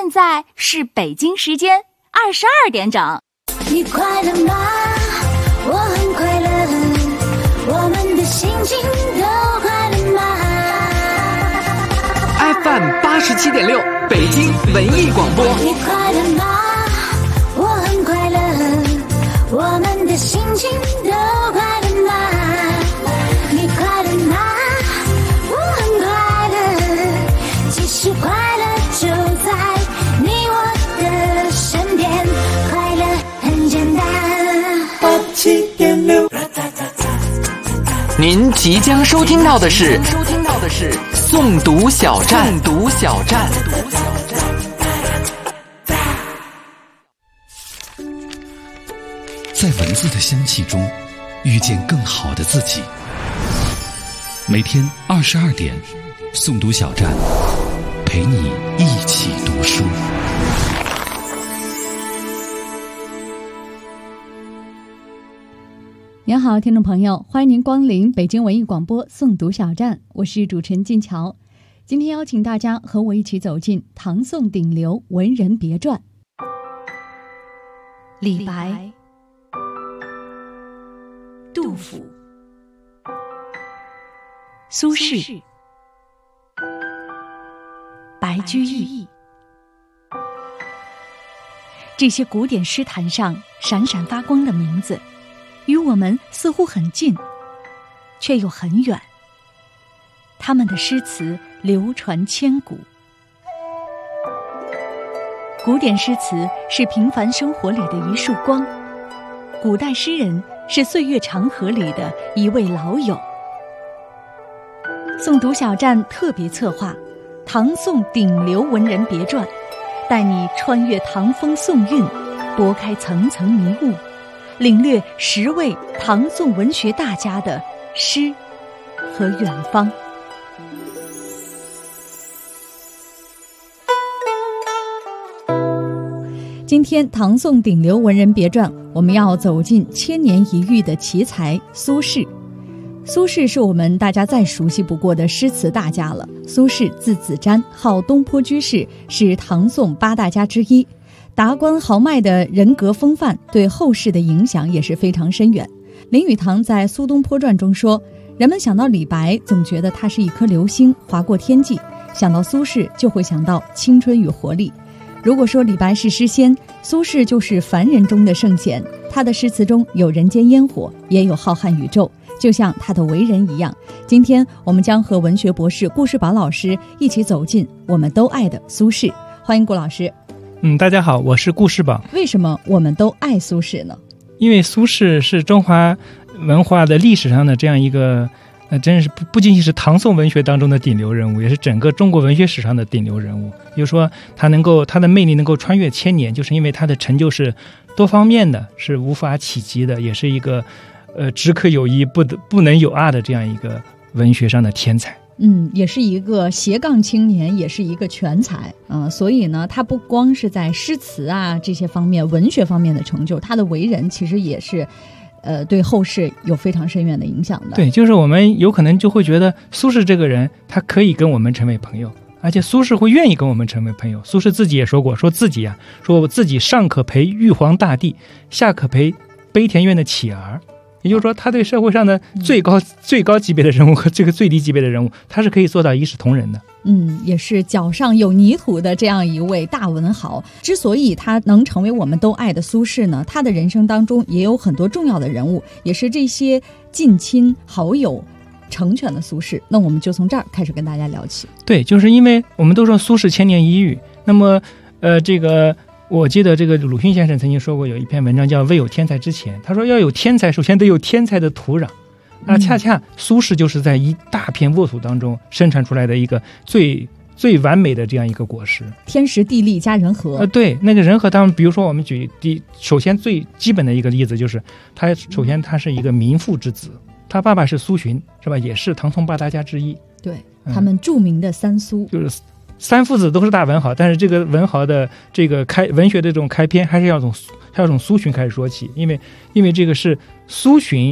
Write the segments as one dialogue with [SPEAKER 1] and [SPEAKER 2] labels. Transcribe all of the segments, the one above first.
[SPEAKER 1] 现在是北京时间22点整。
[SPEAKER 2] 你快乐吗？我很快乐，我们的心情都快乐吗？
[SPEAKER 3] FM 87.6北京文艺广播。
[SPEAKER 2] 你快乐吗？我很快乐，我们的心情都快乐吗？你快乐吗？我很快乐，其实快乐就在你我的身边，快乐很简单。87.6。
[SPEAKER 3] 您即将收听到的是诵读小站。
[SPEAKER 4] 在文字的香气中遇见更好的自己。每天22点，诵读小站陪你一起读书。
[SPEAKER 5] 您好，听众朋友，欢迎您光临北京文艺广播诵读小站，我是主持人静乔。今天邀请大家和我一起走进唐宋顶流文人别传。李白、杜甫、苏轼、白居易，这些古典诗坛上闪闪发光的名字，与我们似乎很近，却又很远。他们的诗词流传千古。古典诗词是平凡生活里的一束光，古代诗人是岁月长河里的一位老友。诵读小站特别策划唐宋顶流文人别传，带你穿越唐风宋韵，拨开层层迷雾，领略10位唐宋文学大家的诗和远方。今天唐宋顶流文人别传，我们要走进千年一遇的奇才苏轼。苏轼是我们大家再熟悉不过的诗词大家了。苏轼字子瞻，号东坡居士，是唐宋8大家之一。达观豪迈的人格风范对后世的影响也是非常深远。林语堂在《苏东坡传》中说，人们想到李白总觉得他是一颗流星划过天际，想到苏轼就会想到青春与活力。如果说李白是诗仙，苏轼就是凡人中的圣贤。他的诗词中有人间烟火，也有浩瀚宇宙，就像他的为人一样。今天我们将和文学博士顾世宝老师一起走进我们都爱的苏轼。欢迎顾老师。
[SPEAKER 6] 大家好，我是顾世宝。
[SPEAKER 5] 为什么我们都爱苏轼呢？
[SPEAKER 6] 因为苏轼是中华文化的历史上的这样一个真是不仅仅是唐宋文学当中的顶流人物，也是整个中国文学史上的顶流人物。也就是说他的魅力能够穿越千年，就是因为他的成就是多方面的，是无法企及的，也是一个只可有一不能有二的这样一个文学上的天才。
[SPEAKER 5] 也是一个斜杠青年，也是一个全才所以呢，他不光是在诗词这些方面文学方面的成就，他的为人其实也是对后世有非常深远的影响的。
[SPEAKER 6] 对，就是我们有可能就会觉得苏轼这个人他可以跟我们成为朋友，而且苏轼会愿意跟我们成为朋友。苏轼自己也说过，说我自己上可陪玉皇大帝，下可陪悲田院的乞儿。也就是说他对社会上的最高级别的人物和这个最低级别的人物，他是可以做到一视同仁的。
[SPEAKER 5] 也是脚上有泥土的这样一位大文豪。之所以他能成为我们都爱的苏轼呢，他的人生当中也有很多重要的人物，也是这些近亲好友成全的苏轼。那我们就从这儿开始跟大家聊起。
[SPEAKER 6] 对，就是因为我们都说苏轼千年一遇，那么我记得这个鲁迅先生曾经说过，有一篇文章叫《未有天才之前》，他说要有天才，首先得有天才的土壤。那恰恰苏轼就是在一大片沃土当中生产出来的一个最完美的这样一个果实，
[SPEAKER 5] 天时地利加人和。
[SPEAKER 6] 对，那个人和当然，比如说我们首先最基本的一个例子就是他是一个民妇之子，他爸爸是苏洵，是吧？也是唐宋8大家之一。
[SPEAKER 5] 对，他们著名的三苏，
[SPEAKER 6] 就是三父子都是大文豪，但是这个文豪的这个文学的这种开篇还是要从苏洵开始说起，因为这个是苏洵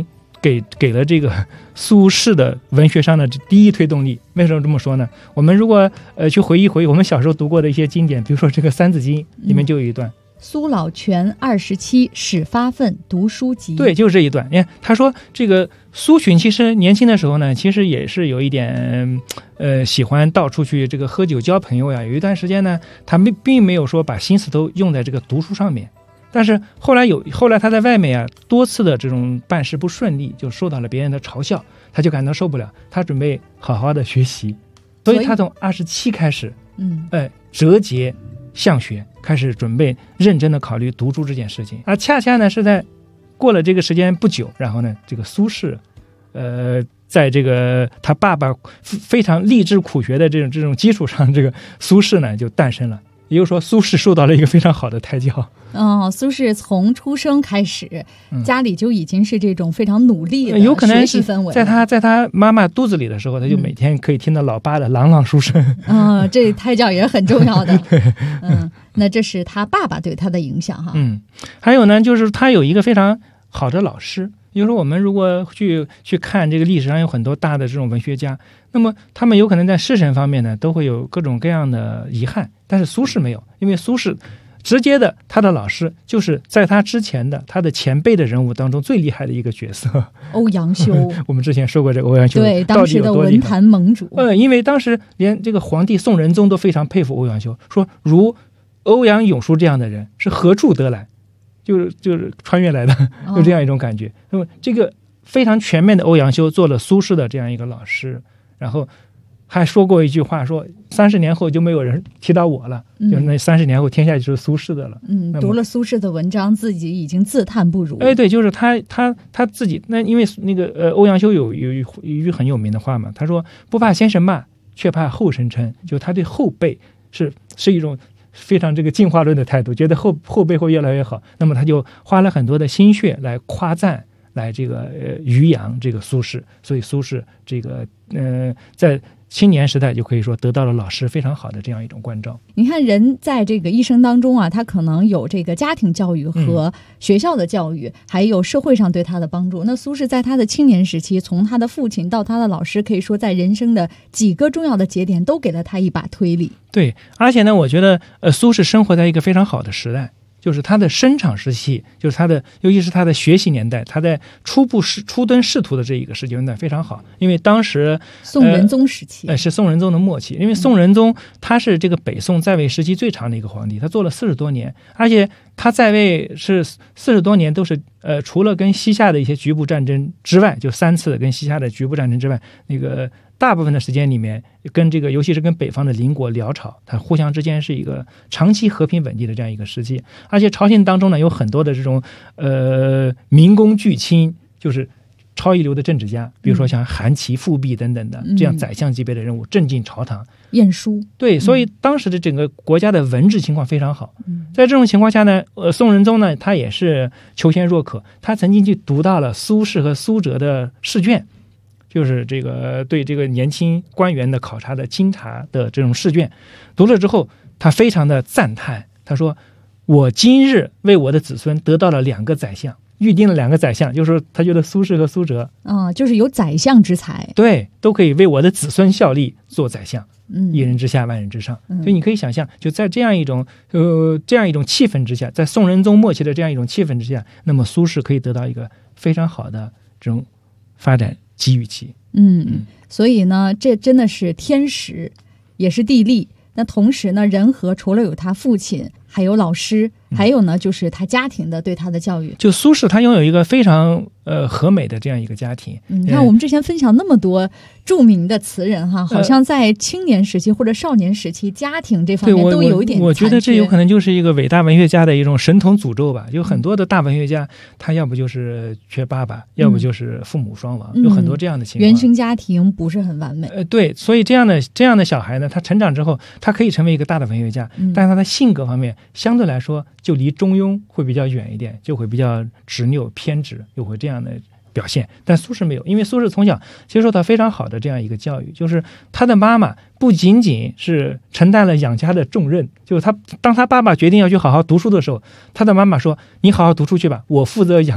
[SPEAKER 6] 给了这个苏轼的文学上的第一推动力。为什么这么说呢？我们如果去回忆我们小时候读过的一些经典，比如说这个《三字经》里面就有一段。
[SPEAKER 5] 苏老泉27始发愤读书籍。
[SPEAKER 6] 对，就是这一段。你看，他说这个苏洵其实年轻的时候呢，其实也是有一点喜欢到处去这个喝酒交朋友呀。有一段时间呢，他并没有说把心思都用在这个读书上面。但是后来他在外面啊，多次的这种办事不顺利，就受到了别人的嘲笑，他就感到受不了，他准备好好的学习，所以他从27开始，折节向学，开始准备认真的考虑读书这件事情。而恰恰呢是在过了这个时间不久，然后呢这个苏轼在这个他爸爸非常励志苦学的这种基础上，这个苏轼呢就诞生了。也就是说，苏轼受到了一个非常好的胎教。
[SPEAKER 5] 苏轼从出生开始，家里就已经是这种非常努力的
[SPEAKER 6] 有可能
[SPEAKER 5] 学习氛围。
[SPEAKER 6] 在他妈妈肚子里的时候，他就每天可以听到老爸的朗朗书声。
[SPEAKER 5] 这胎教也是很重要的。那这是他爸爸对他的影响哈。
[SPEAKER 6] 还有呢，就是他有一个非常好的老师。比如说我们如果去看这个历史上有很多大的这种文学家，那么他们有可能在仕神方面呢都会有各种各样的遗憾，但是苏轼没有，因为苏轼直接的他的老师就是在他之前的他的前辈的人物当中最厉害的一个角色，
[SPEAKER 5] 欧阳修。
[SPEAKER 6] 我们之前说过这个欧阳修，
[SPEAKER 5] 对，当时的文坛盟主。
[SPEAKER 6] 因为当时连这个皇帝宋仁宗都非常佩服欧阳修，说如欧阳永叔这样的人是何处得来，就是穿越来的，就这样一种感觉。那么这个非常全面的欧阳修做了苏轼的这样一个老师，然后还说过一句话，说30年后就没有人提到我了，就是那30年后天下就是苏轼的了。
[SPEAKER 5] 读了苏轼的文章，自己已经自叹不如。
[SPEAKER 6] 对，就是他自己。那因为那个欧阳修有一句很有名的话嘛，他说不怕先生骂，却怕后生称，就他对后辈是一种非常这个进化论的态度，觉得后辈会越来越好，那么他就花了很多的心血来夸赞，来这个渔扬这个苏轼。所以苏轼这个在青年时代就可以说得到了老师非常好的这样一种关照。
[SPEAKER 5] 你看人在这个一生当中啊，他可能有这个家庭教育和学校的教育，还有社会上对他的帮助。那苏轼在他的青年时期，从他的父亲到他的老师，可以说在人生的几个重要的节点都给了他一把推力。
[SPEAKER 6] 对，而且呢我觉得苏轼生活在一个非常好的时代，就是他的生长时期，就是他的尤其是他的学习年代，他在初登仕途的这一个时间段非常好。因为当时
[SPEAKER 5] 宋仁宗时期，
[SPEAKER 6] 是宋仁宗的末期。因为宋仁宗他是这个北宋在位时期最长的一个皇帝，他做了40多年，而且他在位是40多年都是除了跟西夏的一些局部战争之外，就3次跟西夏的局部战争之外，那个大部分的时间里面跟这个尤其是跟北方的邻国辽朝，它互相之间是一个长期和平稳定的这样一个时期。而且朝廷当中呢有很多的这种民工巨卿，就是超一流的政治家，比如说像韩琦、富弼等等的这样宰相级别的人物镇进朝堂
[SPEAKER 5] 晏殊。
[SPEAKER 6] 对，所以当时的整个国家的文治情况非常好。在这种情况下呢，宋仁宗呢他也是求贤若渴，他曾经去读到了苏轼和苏辙的试卷，就是这个对这个年轻官员的考察的经察的这种试卷，读了之后他非常的赞叹，他说我今日为我的子孙得到了2个宰相，预定了2个宰相，就是说他觉得苏轼和苏辙
[SPEAKER 5] 就是有宰相之才，
[SPEAKER 6] 对，都可以为我的子孙效力做宰相，一人之下万人之上。所以你可以想象，就在这样一种气氛之下，在宋仁宗末期的这样一种气氛之下，那么苏轼可以得到一个非常好的这种发展机遇期。
[SPEAKER 5] 所以呢这真的是天时也是地利。那同时呢，仁和除了有他父亲，还有老师，还有呢就是他家庭的对他的教育。
[SPEAKER 6] 就苏轼他拥有一个非常和美的这样一个家庭。
[SPEAKER 5] 你看我们之前分享那么多著名的词人哈，好像在青年时期或者少年时期，家庭这方面都有一点残缺。
[SPEAKER 6] 我觉得这有可能就是一个伟大文学家的一种神童诅咒吧。有很多的大文学家，他要不就是缺爸爸，要不就是父母双亡，有很多这样的情况。
[SPEAKER 5] 原生家庭不是很完美。
[SPEAKER 6] 对，所以这样的小孩呢，他成长之后，他可以成为一个大的文学家，但是他的性格方面相对来说就离中庸会比较远一点，就会比较执拗偏执，又会这样的表现。但苏轼没有，因为苏轼从小接受到非常好的这样一个教育，就是他的妈妈不仅仅是承担了养家的重任，就是当他爸爸决定要去好好读书的时候，他的妈妈说你好好读书去吧，我负责养家。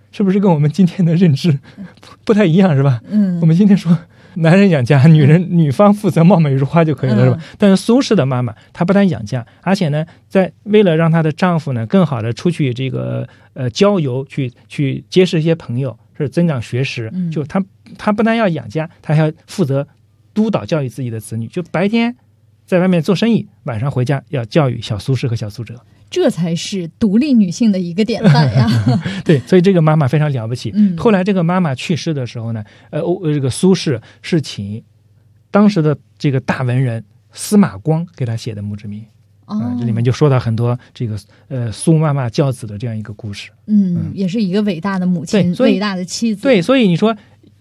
[SPEAKER 6] 是不是跟我们今天的认知不太一样，是吧？
[SPEAKER 5] 嗯，
[SPEAKER 6] 我们今天说男人养家，女方负责貌美如花就可以了，是吧？但是苏轼的妈妈她不但养家，而且呢，为了让她的丈夫呢更好的出去这个郊游，去结识一些朋友，是增长学识。就她不但要养家，她还要负责督导教育自己的子女，就白天在外面做生意，晚上回家要教育小苏轼和小苏辙。
[SPEAKER 5] 这才是独立女性的一个典范呀！
[SPEAKER 6] 对，所以这个妈妈非常了不起。后来这个妈妈去世的时候呢，这个苏轼是请当时的这个大文人司马光给他写的墓志铭。这里面就说到很多这个苏妈妈教子的这样一个故事。
[SPEAKER 5] 也是一个伟大的母亲，伟大的妻子。
[SPEAKER 6] 对，所以你说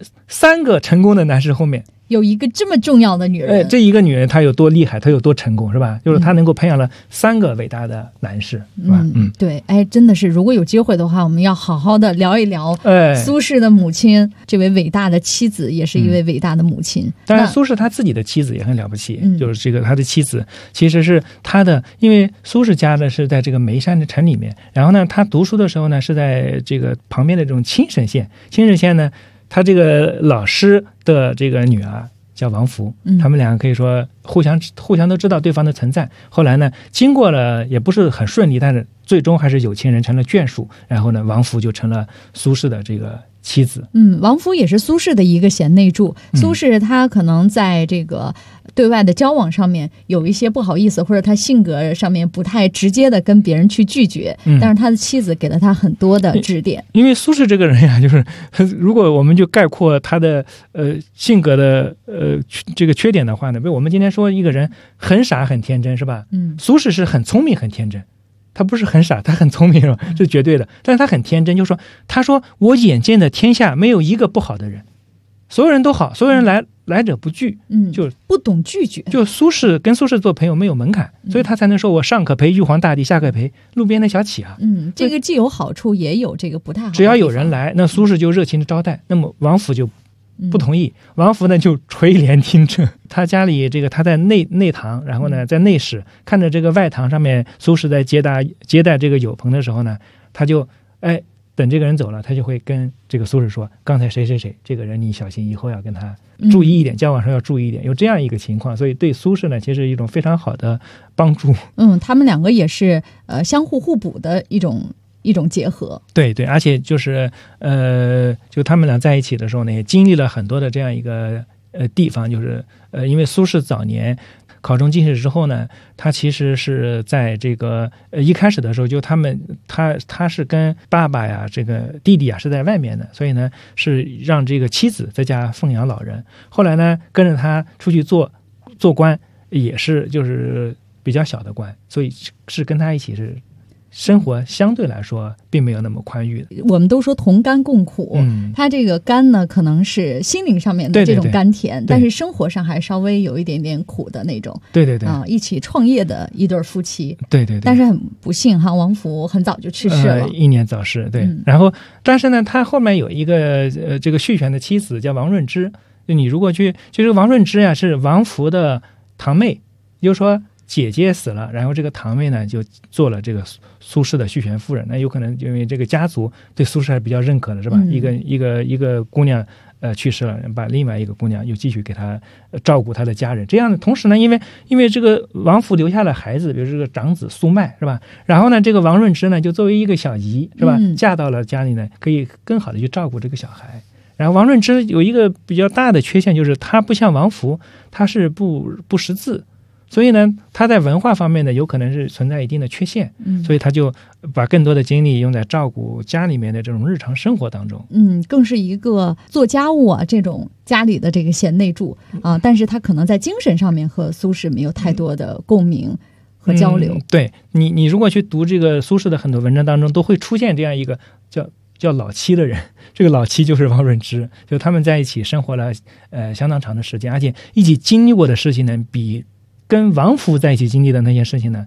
[SPEAKER 6] 3个成功的男士后面
[SPEAKER 5] 有一个这么重要的女人，
[SPEAKER 6] 这一个女人她有多厉害，她有多成功，是吧？就是她能够培养了3个伟大的男士，是吧？
[SPEAKER 5] 对，真的是，如果有机会的话，我们要好好的聊一聊苏轼的母亲，这位伟大的妻子，也是一位伟大的母亲。
[SPEAKER 6] 当然，苏轼他自己的妻子也很了不起，就是这个他的妻子其实是他的，因为苏轼家呢是在这个眉山的城里面，然后呢，他读书的时候呢是在这个旁边的这种青省县，青省县呢。他这个老师的这个女儿叫王弗，他们两个可以说互相都知道对方的存在。后来呢，经过了也不是很顺利，但是最终还是有情人成了眷属。然后呢，王弗就成了苏轼的这个妻子。
[SPEAKER 5] 王弗也是苏轼的一个贤内助。苏轼他可能在这个对外的交往上面有一些不好意思，或者他性格上面不太直接的跟别人去拒绝，但是他的妻子给了他很多的指点。
[SPEAKER 6] 因为苏轼这个人呀，就是如果我们就概括他的性格的这个缺点的话呢，比如我们今天说一个人很傻很天真，是吧？苏轼是很聪明很天真。他不是很傻，他很聪明，是吧？这是绝对的。但是他很天真，就说他说我眼见的天下没有一个不好的人，所有人都好，所有人来者不拒，就
[SPEAKER 5] 不懂拒绝。
[SPEAKER 6] 就苏轼做朋友没有门槛，所以他才能说我上可陪玉皇大帝，下可陪路边的小乞啊。
[SPEAKER 5] 这个既有好处，也有这个不太好。
[SPEAKER 6] 只要有人来，那苏轼就热情的招待。那么王府就不同意，王弗呢就垂帘听政。他家里这个他在内堂，然后呢在内室看着这个外堂上面苏轼在接待这个友朋的时候呢，他就等这个人走了，他就会跟这个苏轼说，刚才谁这个人你小心，以后要跟他注意一点，交往上要注意一点，有这样一个情况。所以对苏轼呢其实是一种非常好的帮助。
[SPEAKER 5] 他们两个也是相互互补的一种结合。对，
[SPEAKER 6] 而且就是就他们俩在一起的时候呢，也经历了很多的这样一个地方，就是因为苏轼早年考中进士之后呢，他其实是在这个一开始的时候，就他是跟爸爸呀这个弟弟啊是在外面的，所以呢是让这个妻子在家奉养老人。后来呢跟着他出去做官，也是就是比较小的官，所以是跟他一起是生活相对来说并没有那么宽裕的。
[SPEAKER 5] 我们都说同甘共苦，他这个甘呢可能是心灵上面的这种甘甜，但是生活上还稍微有一点点苦的那种。对一起创业的一对夫妻。对，但是很不幸哈，王弗很早就去世了，
[SPEAKER 6] 英年早逝。对，然后但是呢他后面有一个这个续弦的妻子叫王润之。就你如果就这个王润之呀是王弗的堂妹，也就是说姐姐死了，然后这个堂妹呢就做了这个苏轼的续弦夫人。那有可能因为这个家族对苏轼还比较认可的，是吧？一个姑娘去世了，把另外一个姑娘又继续给她照顾她的家人。这样的同时呢，因为这个王弗留下了孩子，比如这个长子苏迈，是吧？然后呢，这个王润之呢就作为一个小姨，是吧？嫁到了家里呢，可以更好的去照顾这个小孩。然后王润之有一个比较大的缺陷，就是他不像王弗，他是不识字。所以呢他在文化方面呢有可能是存在一定的缺陷，所以他就把更多的精力用在照顾家里面的这种日常生活当中。
[SPEAKER 5] 更是一个做家务啊这种家里的这个贤内助啊，但是他可能在精神上面和苏轼没有太多的共鸣和交流。
[SPEAKER 6] 对，你如果去读这个苏轼的很多文章当中，都会出现这样一个叫老七的人。这个老七就是王润之，就他们在一起生活了相当长的时间，而且一起经历过的事情呢，比跟王弗在一起经历的那些事情呢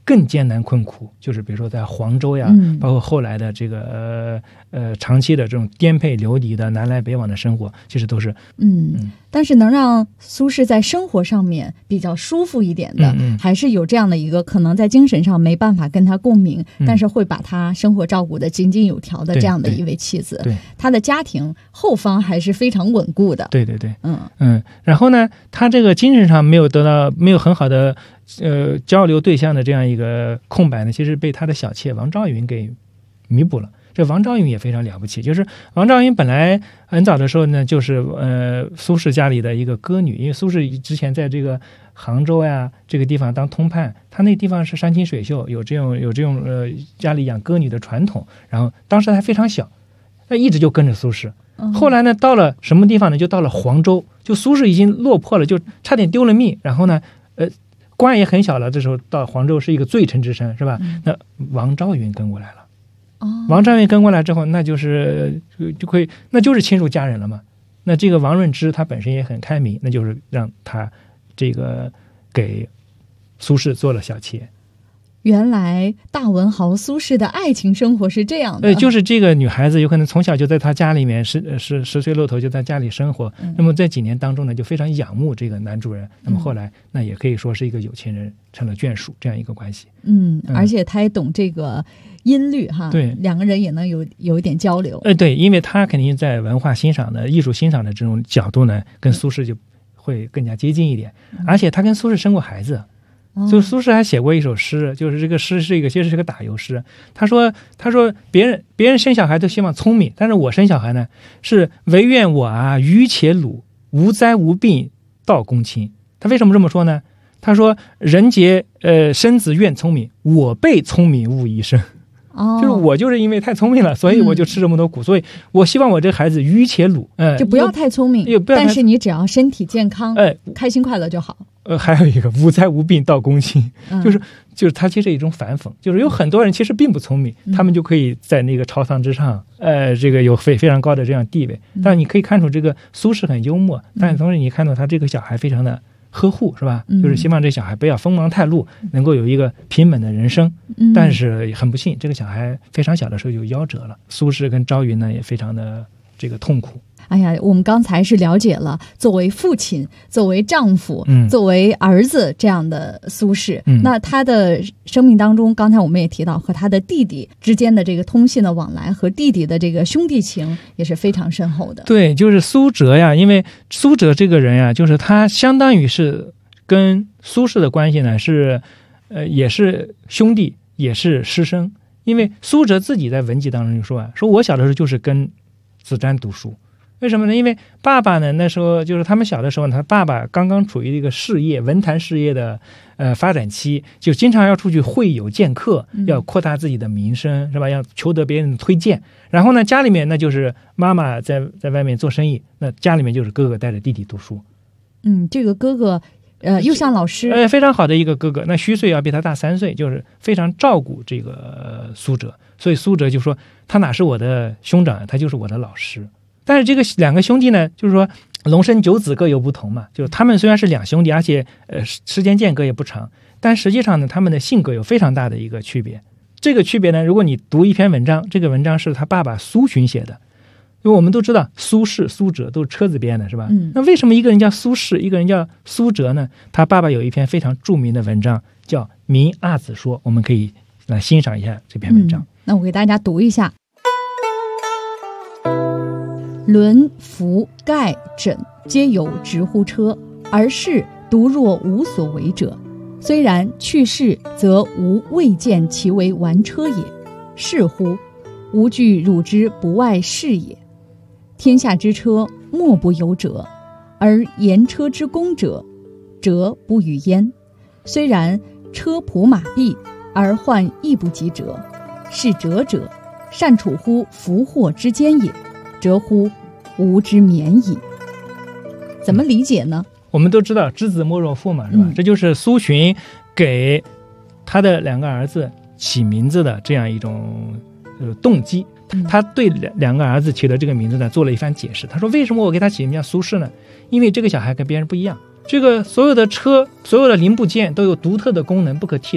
[SPEAKER 6] 更艰难困苦，就是比如说在黄州呀，包括后来的这个长期的这种颠沛流离的南来北往的生活，其实都是
[SPEAKER 5] 但是能让苏轼在生活上面比较舒服一点的，还是有这样的一个可能在精神上没办法跟他共鸣，但是会把他生活照顾得井井有条的这样的一位妻子。
[SPEAKER 6] 对，
[SPEAKER 5] 他的家庭后方还是非常稳固的。
[SPEAKER 6] 对，然后呢，他这个精神上没有很好的交流对象的这样一个空白呢，其实被他的小妾王昭云给弥补了。这王昭云也非常了不起，就是王昭云本来很早的时候呢，就是苏轼家里的一个歌女，因为苏轼之前在这个杭州呀这个地方当通判，他那地方是山清水秀，有这种家里养歌女的传统，然后当时还非常小，那一直就跟着苏轼。后来呢，到了什么地方呢？就到了黄州，就苏轼已经落魄了，就差点丢了命，然后呢，官也很小了，这时候到黄州是一个罪臣之身，是吧？那王昭云跟过来了。王昭云跟过来之后，那就是亲属家人了嘛。那这个王润之他本身也很开明，那就是让他这个给苏轼做了小妾。
[SPEAKER 5] 原来大文豪苏轼的爱情生活是这样的。
[SPEAKER 6] 就是这个女孩子有可能从小就在他家里面十岁露头就在家里生活，那么在几年当中呢，就非常仰慕这个男主人，那么后来那也可以说是一个有情人成了眷属这样一个关系。
[SPEAKER 5] 而且他也懂这个音律哈，
[SPEAKER 6] 对，
[SPEAKER 5] 两个人也能有一点交流。
[SPEAKER 6] 对，因为他肯定在文化欣赏的艺术欣赏的这种角度呢，跟苏轼就会更加接近一点，而且他跟苏轼生过孩子。就苏轼还写过一首诗，就是这个诗其实是个打油诗。他说别人生小孩都希望聪明，但是我生小孩呢是唯愿我啊愚且鲁，无灾无病道公卿。他为什么这么说呢？他说人杰生子愿聪明，我辈聪明误一生。就是我就是因为太聪明了，所以我就吃这么多苦，所以我希望我这孩子愚且鲁，
[SPEAKER 5] 就不要太聪明，但是你只要身体健康，开心快乐就好。
[SPEAKER 6] 还有一个无灾无病道公卿，就是他其实一种反讽，就是有很多人其实并不聪明，他们就可以在那个朝堂之上，这个有非常高的这样地位。但你可以看出这个苏轼很幽默，但同时你看到他这个小孩非常的呵护，是吧？就是希望这小孩不要锋芒太露，能够有一个平稳的人生。但是很不幸，这个小孩非常小的时候就夭折了。苏轼跟昭云呢也非常的这个痛苦。
[SPEAKER 5] 哎呀，我们刚才是了解了作为父亲、作为丈夫、作为儿子这样的苏轼。那他的生命当中，刚才我们也提到和他的弟弟之间的这个通信的往来，和弟弟的这个兄弟情也是非常深厚的。
[SPEAKER 6] 对，就是苏辙呀，因为苏辙这个人呀，就是他相当于是跟苏轼的关系呢是也是兄弟，也是师生。因为苏辙自己在文集当中就说说我小的时候就是跟子瞻读书。为什么呢？因为爸爸呢，那时候就是他们小的时候呢，他爸爸刚刚处于一个事业文坛事业的发展期，就经常要出去会友见客，要扩大自己的名声，是吧？要求得别人的推荐。然后呢，家里面那就是妈妈在外面做生意，那家里面就是哥哥带着弟弟读书。
[SPEAKER 5] 这个哥哥又像老师，
[SPEAKER 6] 非常好的一个哥哥。那虚岁要比他大3岁，就是非常照顾这个苏辙。所以苏辙就说他哪是我的兄长，他就是我的老师。但是这个两个兄弟呢，就是说龙生九子各有不同嘛，就是他们虽然是两兄弟，而且时间间隔也不长，但实际上呢，他们的性格有非常大的一个区别。这个区别呢，如果你读一篇文章，这个文章是他爸爸苏洵写的，因为我们都知道苏轼、苏辙都是车子编的，是吧？那为什么一个人叫苏轼，一个人叫苏辙呢？他爸爸有一篇非常著名的文章叫《明阿子说》，我们可以来欣赏一下这篇文章。
[SPEAKER 5] 那我给大家读一下。轮服盖枕皆有直呼车，而士独若无所为者。虽然去世，则吾未见其为玩车也。是乎？吾惧汝之不外是也。天下之车，莫不有者，而言车之功者，辙不与焉。虽然车仆马弊，而患亦不及辙。是辙者，善处乎福祸之间也。折乎吾之免矣。怎么理解呢？
[SPEAKER 6] 我们都知道知子莫若父嘛，是吧？这就是苏洵给他的两个儿子起名字的这样一种动机。他对两个儿子起的这个名字呢做了一番解释。他说为什么我给他起名叫苏轼呢？因为这个小孩跟别人不一样，这个所有的车所有的零部件都有独特的功能，不可替代。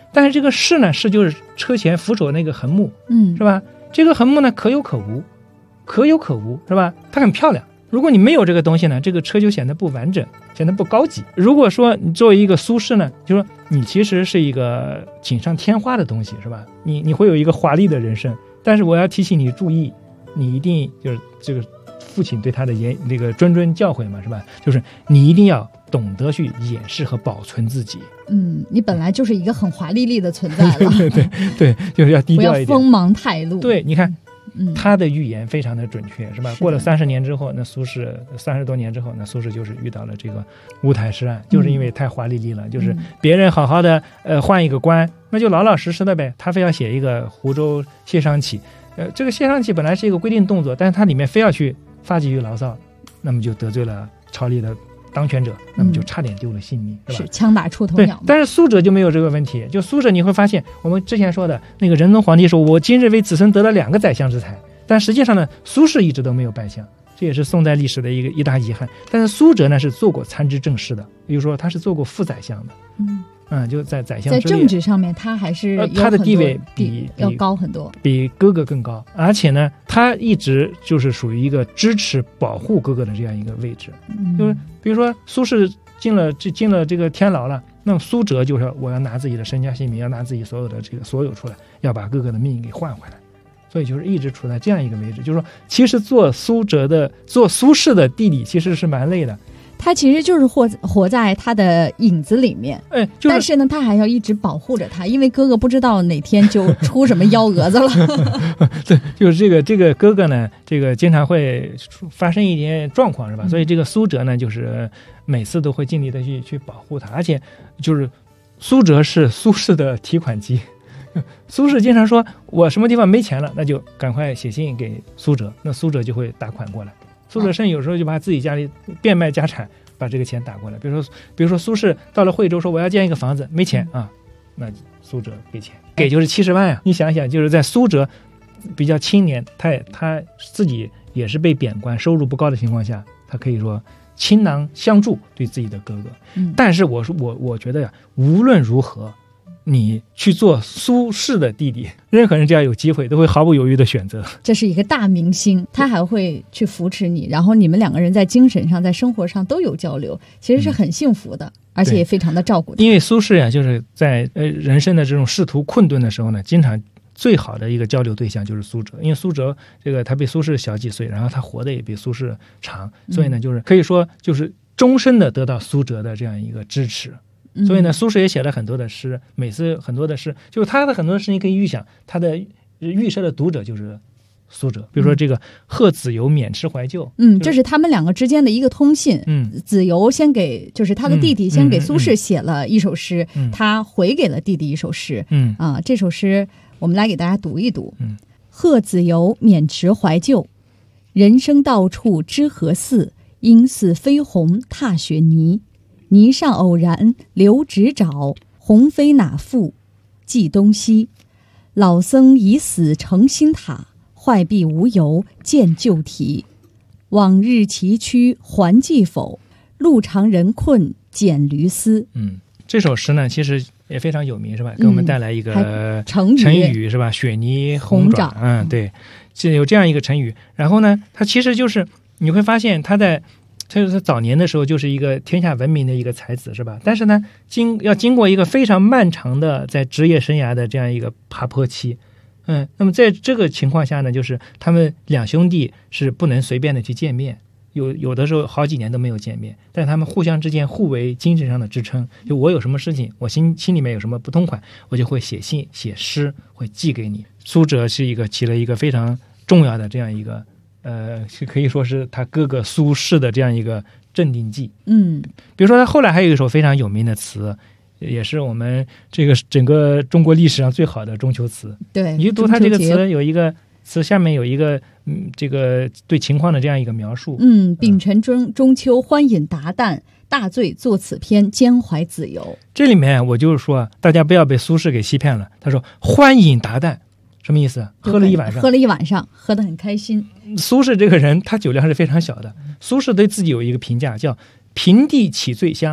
[SPEAKER 6] 但是这个士呢，士就是车前扶手那个横木，
[SPEAKER 5] 嗯，
[SPEAKER 6] 是吧？这个横木呢，可有可无，可有可无，是吧？它很漂亮。如果你没有这个东西呢，这个车就显得不完整，显得不高级。如果说你作为一个苏式呢，就说你其实是一个锦上添花的东西，是吧？你会有一个华丽的人生，但是我要提醒你注意，你一定就是这个父亲对他的那个谆教诲嘛，是吧？就是你一定要懂得去掩饰和保存自己。
[SPEAKER 5] 嗯，你本来就是一个很华丽丽的存在了，
[SPEAKER 6] 对，就是要低调一点，
[SPEAKER 5] 不要锋芒太露。
[SPEAKER 6] 对，你看。他的预言非常的准确，是吧？过了30年之后，那苏轼30多年之后，那苏轼就是遇到了这个乌台诗案，就是因为太华丽丽了，就是别人好好的换一个官，那就老老实实的呗。他非要写一个湖州谢商启，这个谢商启本来是一个规定动作，但是他里面非要去发几句牢骚，那么就得罪了朝里的当权者，那么就差点丢了性命，是吧？
[SPEAKER 5] 是枪打出头鸟嘛。
[SPEAKER 6] 但是苏辙就没有这个问题，就苏辙你会发现，我们之前说的那个仁宗皇帝说，我今日为子孙得了2个宰相之才，但实际上呢，苏轼一直都没有拜相，这也是宋代历史的一大遗憾。但是苏辙呢是做过参知政事的，比如说他是做过副宰相的，就在宰相之列，
[SPEAKER 5] 在政治上面他还是
[SPEAKER 6] 他的地位
[SPEAKER 5] 要高很多，
[SPEAKER 6] 比哥哥更高，而且呢，他一直就是属于一个支持保护哥哥的这样一个位置，就是比如说苏轼进了这个天牢了，那么苏辙就说我要拿自己的身家性命，要拿自己所有的这个所有出来，要把哥哥的命给换回来，所以就是一直处在这样一个位置，就是说其实做苏轼的弟弟其实是蛮累的。
[SPEAKER 5] 他其实就是活在他的影子里面，但是呢，他还要一直保护着他，因为哥哥不知道哪天就出什么幺蛾子了。
[SPEAKER 6] 对，就是这个哥哥呢，这个经常会发生一点状况，是吧？所以这个苏辙呢，就是每次都会尽力的去保护他，而且就是苏辙是苏轼的提款机。苏轼经常说，我什么地方没钱了，那就赶快写信给苏辙，那苏辙就会打款过来。苏辙甚至有时候就把自己家里变卖家产，把这个钱打过来。比如说苏轼到了惠州，说我要建一个房子，没钱啊，那苏辙给钱，给就是70万啊。你想想，就是在苏辙比较青年，他自己也是被贬官，收入不高的情况下，他可以说倾囊相助对自己的哥哥。但是我觉得呀，无论如何，你去做苏轼的弟弟，任何人只要有机会都会毫不犹豫的选择。
[SPEAKER 5] 这是一个大明星，他还会去扶持你，然后你们2个人在精神上在生活上都有交流，其实是很幸福的，而且也非常的照顾他。
[SPEAKER 6] 因为苏轼呀，就是在人生的这种仕途困顿的时候呢，经常最好的一个交流对象就是苏辙，因为苏辙这个他比苏轼小几岁，然后他活得也比苏轼长，所以呢就是可以说就是终身的得到苏辙的这样一个支持。所以呢，苏轼也写了很多的诗，每次很多的诗，就是他的很多的诗，你可以预想，他的预设的读者就是苏辙。比如说这个贺子由免吃怀旧，
[SPEAKER 5] 这是他们2个之间的一个通信。子由先给，就是他的弟弟先给苏轼写了一首诗，他回给了弟弟一首诗。这首诗我们来给大家读一读。贺子由免持怀旧，人生到处知何似，应似飞鸿踏雪泥。泥上偶然留指爪，鸿飞哪复计东西。老僧已死成新塔，坏壁无由见旧题。往日崎岖还记否？路长人困剪驴丝。
[SPEAKER 6] 这首诗呢，其实也非常有名，是吧？给我们带来一个
[SPEAKER 5] 成
[SPEAKER 6] 语是吧？雪泥鸿爪。对，是有这样一个成语。然后呢，它其实就是你会发现他早年的时候就是一个天下闻名的一个才子，是吧？但是呢，要经过一个非常漫长的在职业生涯的这样一个爬坡期。那么在这个情况下呢，就是他们2兄弟是不能随便的去见面，有的时候好几年都没有见面，但他们互相之间互为精神上的支撑。就我有什么事情，我心里面有什么不痛快，我就会写信写诗会寄给你。苏辙是起了一个非常重要的这样一个是可以说是他哥哥苏轼的这样一个镇定剂。比如说他后来还有一首非常有名的词，也是我们这个整个中国历史上最好的中秋词。
[SPEAKER 5] 对，
[SPEAKER 6] 你就读他这个词，有一个词下面有一个这个对情况的这样一个描述。
[SPEAKER 5] 丙辰中秋欢饮达旦，大醉作此篇，兼怀子由。这
[SPEAKER 6] 里面我就是说，大家不要被苏轼给欺骗了。他说欢饮达旦什么意思？喝了一晚上，
[SPEAKER 5] 喝得很开心。
[SPEAKER 6] 苏轼这个人他酒量是非常小的。苏轼对自己有一个评价叫平地起醉香，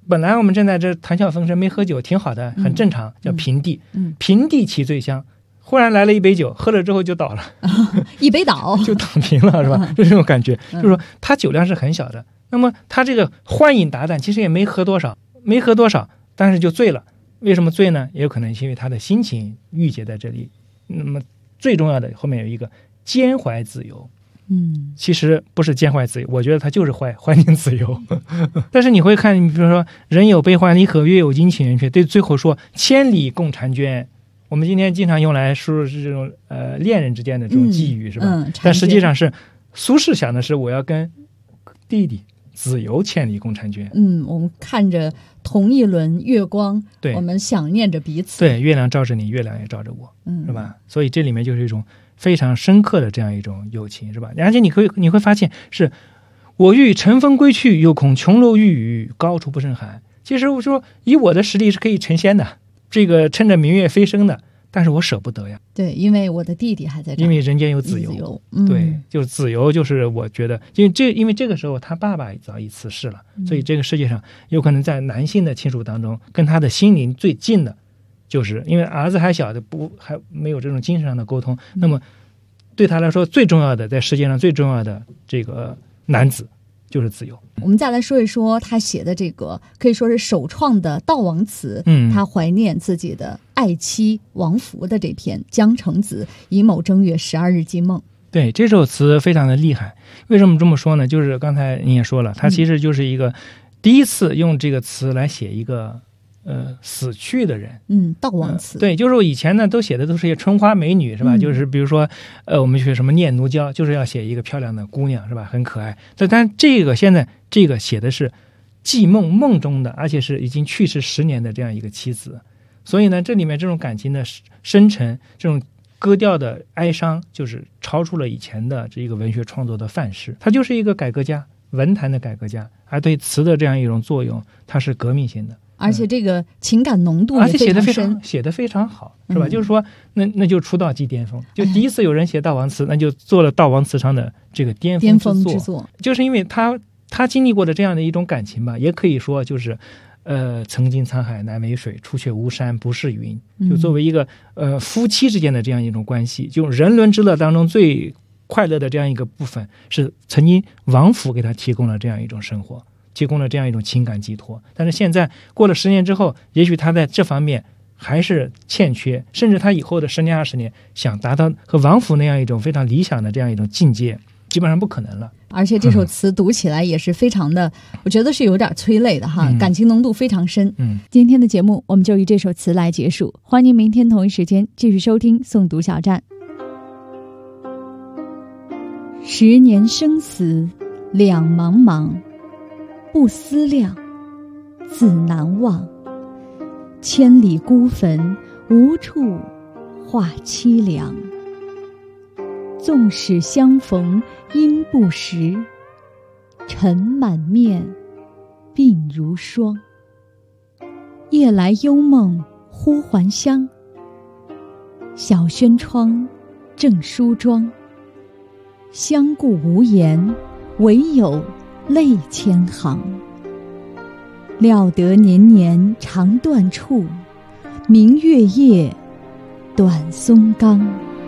[SPEAKER 6] 本来我们正在这谈笑风生，没喝酒，挺好的，很正常，叫平地。平地起醉香，忽然来了一杯酒，喝了之后就倒了，
[SPEAKER 5] 一杯倒
[SPEAKER 6] 就躺平了，是吧？就这种感觉，就是说他酒量是很小的，那么他这个欢饮达旦，其实也没喝多少，但是就醉了。为什么醉呢？也有可能是因为他的心情郁结在这里。那么最重要的后面有一个兼怀自由。其实不是兼怀自由，我觉得他就是怀念自由。但是你会看，你比如说人有悲欢离合，月有阴晴圆缺，对，最后说千里共婵娟。我们今天经常用来说是这种恋人之间的这种寄语，是吧？但实际上是苏轼想的是我要跟弟弟子由千里共婵娟。
[SPEAKER 5] 我们看着同一轮月光，对，我们想念着彼此。
[SPEAKER 6] 对，月亮照着你，月亮也照着我，是吧？所以这里面就是一种非常深刻的这样一种友情，是吧？而且你会发现是我欲乘风归去，又恐琼楼玉宇，高处不胜寒。其实我说以我的实力是可以成仙的，这个趁着明月飞升的，但是我舍不得呀。
[SPEAKER 5] 对，因为我的弟弟还在这儿，
[SPEAKER 6] 因为人间有子由。对，就是子由，就是我觉得因为这个时候他爸爸早已辞世了，所以这个世界上有可能在男性的亲属当中跟他的心灵最近的，就是因为儿子还小的，还没有这种精神上的沟通，那么对他来说最重要的，在世界上最重要的这个男子就是自由。
[SPEAKER 5] 我们再来说一说他写的这个可以说是首创的悼亡词，他怀念自己的爱妻王弗的这篇《江城子·乙卯正月12日祭梦》。
[SPEAKER 6] 对，这首词非常的厉害。为什么这么说呢？就是刚才你也说了，他其实就是一个第一次用这个词来写一个死去的人，
[SPEAKER 5] 悼亡词。对，
[SPEAKER 6] 就是我以前呢都写的都是一些春花美女，是吧？就是比如说我们学什么念奴娇，就是要写一个漂亮的姑娘，是吧？很可爱。但这个现在这个写的是祭梦，梦中的，而且是已经去世10年的这样一个妻子。所以呢，这里面这种感情的深沉，这种歌调的哀伤，就是超出了以前的这个文学创作的范式。他就是一个改革家，文坛的改革家，而对词的这样一种作用，它是革命性的。
[SPEAKER 5] 而且这个情感浓度也非常深，
[SPEAKER 6] 写得非常好，是吧？就是说，那就出道即巅峰，就第一次有人写悼亡词，那就做了悼亡词上的这个巅峰之作。就是因为他经历过的这样的一种感情吧，也可以说就是曾经沧海难为水，除却巫山不是云。就作为一个夫妻之间的这样一种关系，就人伦之乐当中最快乐的这样一个部分，是曾经王弗给他提供了这样一种生活，提供了这样一种情感寄托。但是现在过了10年之后，也许他在这方面还是欠缺，甚至他以后的10年20年想达到和王弗那样一种非常理想的这样一种境界，基本上不可能了。
[SPEAKER 5] 而且这首词读起来也是非常的，我觉得是有点催泪的哈，感情浓度非常深。今天的节目我们就以这首词来结束，欢迎您明天同一时间继续收听诵读小站。10年生死两茫茫，不思量，自难忘。千里孤坟，无处话凄凉。纵使相逢应不识，尘满面，鬓如霜。夜来幽梦忽还乡，小轩窗，正梳妆。相顾无言，唯有泪千行。料得年年肠断处，明月夜，短松冈。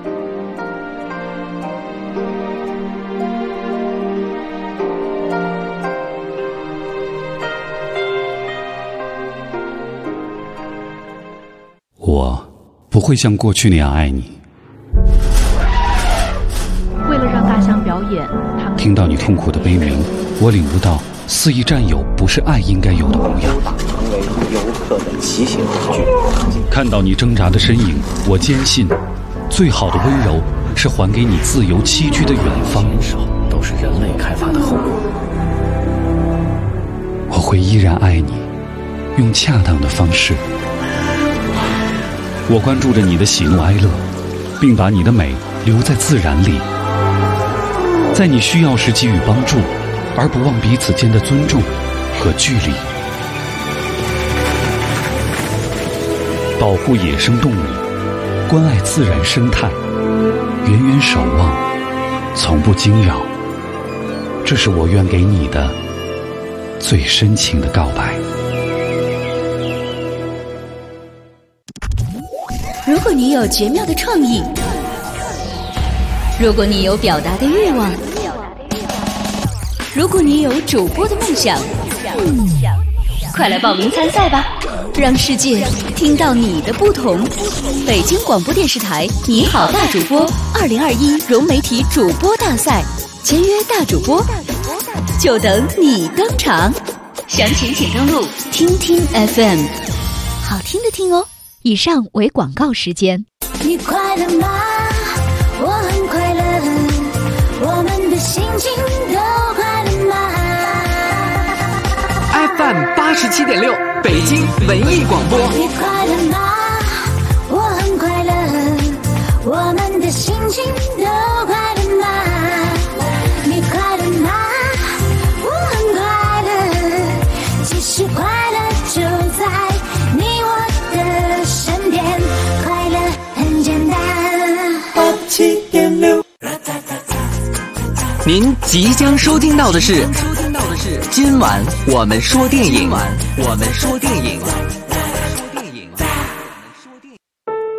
[SPEAKER 4] 我不会像过去那样爱你。
[SPEAKER 7] 为了让大象表演，他们
[SPEAKER 4] 听到你痛苦的悲鸣，我领悟到肆意占有不是爱应该有的模样。
[SPEAKER 8] 成为游客的骑行工具。
[SPEAKER 4] 看到你挣扎的身影，我坚信，最好的温柔是还给你自由栖居的远方。
[SPEAKER 8] 都是人类开发的后果。
[SPEAKER 4] 我会依然爱你，用恰当的方式。我关注着你的喜怒哀乐，并把你的美留在自然里，在你需要时给予帮助，而不忘彼此间的尊重和距离。保护野生动物，关爱自然生态，远远守望，从不惊扰，这是我愿给你的最深情的告白。
[SPEAKER 1] 如果你有绝妙的创意，如果你有表达的欲望，如果你有主播的梦想，快来报名参赛吧，让世界听到你的不同。北京广播电视台你好大主播2021融媒体主播大赛，签约大主播，就等你登场。详情请登录听听 FM， 好听的听哦。以上为广告时间。
[SPEAKER 2] 你快乐吗？我很快乐，我们的心情都快乐吗？
[SPEAKER 3] FM87.6北京文艺广播。
[SPEAKER 2] 你快乐吗？我很快乐，我们的心情都快乐吗？你快乐吗？我很快乐，其实快乐就在你我的身边，快乐很简单。87.6。
[SPEAKER 3] 您即将收听到的是今晚我们说电影。